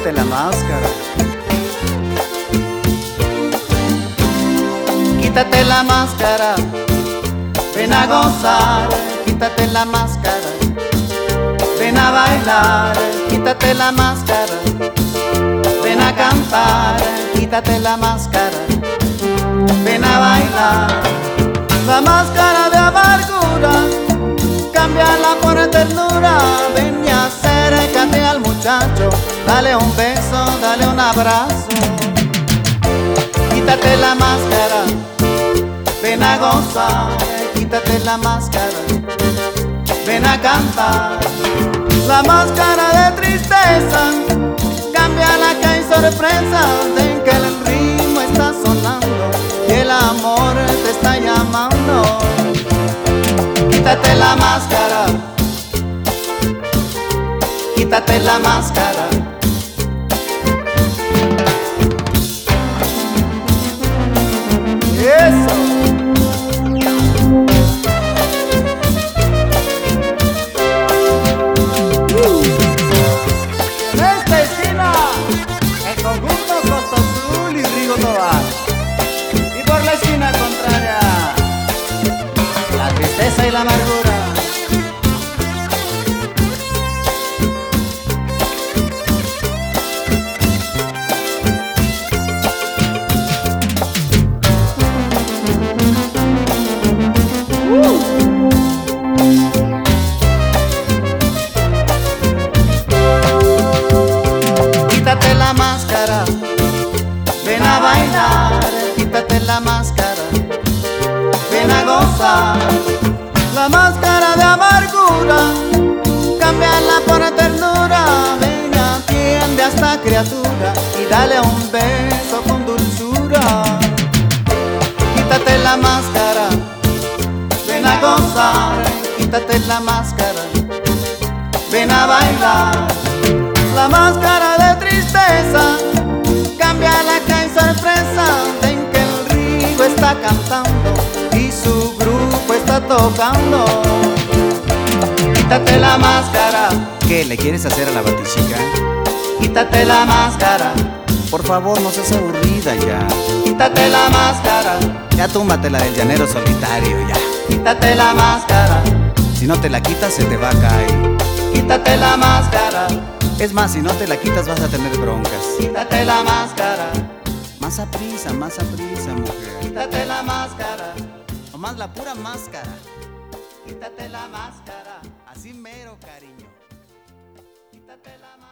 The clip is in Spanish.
quítate la máscara. Quítate la máscara, ven a gozar, quítate la máscara, ven a bailar, quítate la máscara, ven a cantar, quítate la máscara, ven a bailar. La máscara de amargura, cámbiala por ternura, ven y acércate al muchacho, dale un beso, dale un abrazo. Quítate la máscara, ven a gozar, quítate la máscara, ven a cantar. La máscara de tristeza, cámbiala que hay sorpresa, ven que el ritmo está sonando y el amor te está llamando. Quítate la máscara, quítate la máscara. Eso. En esta esquina, el conjunto Costa Azul y Rigo Tobar. Y por la esquina contraria, la tristeza y la amargura. Quítate la máscara, ven a bailar, quítate la máscara, ven a gozar. La máscara de amargura, cámbiala por ternura, ven y atiende a esta criatura y dale un beso con dulzura. Quítate la máscara, ven a gozar, quítate la máscara, ven a bailar. La máscara de tristeza, cámbiala que hay sorpresa, ven que el Rigo está cantando y su grupo está tocando. Quítate la máscara. ¿Qué le quieres hacer a la batichica? Quítate la máscara, Por favor, no seas aburrida ya. quítate la máscara, Ya túmbatela del llanero solitario ya. quítate la máscara, Si no te la quitas se te va a caer. quítate la máscara, Es más, si no te la quitas vas a tener broncas. quítate la máscara, Más a prisa, mujer. quítate la máscara, Nomás la pura máscara. quítate la máscara, Así mero, cariño. quítate la máscara.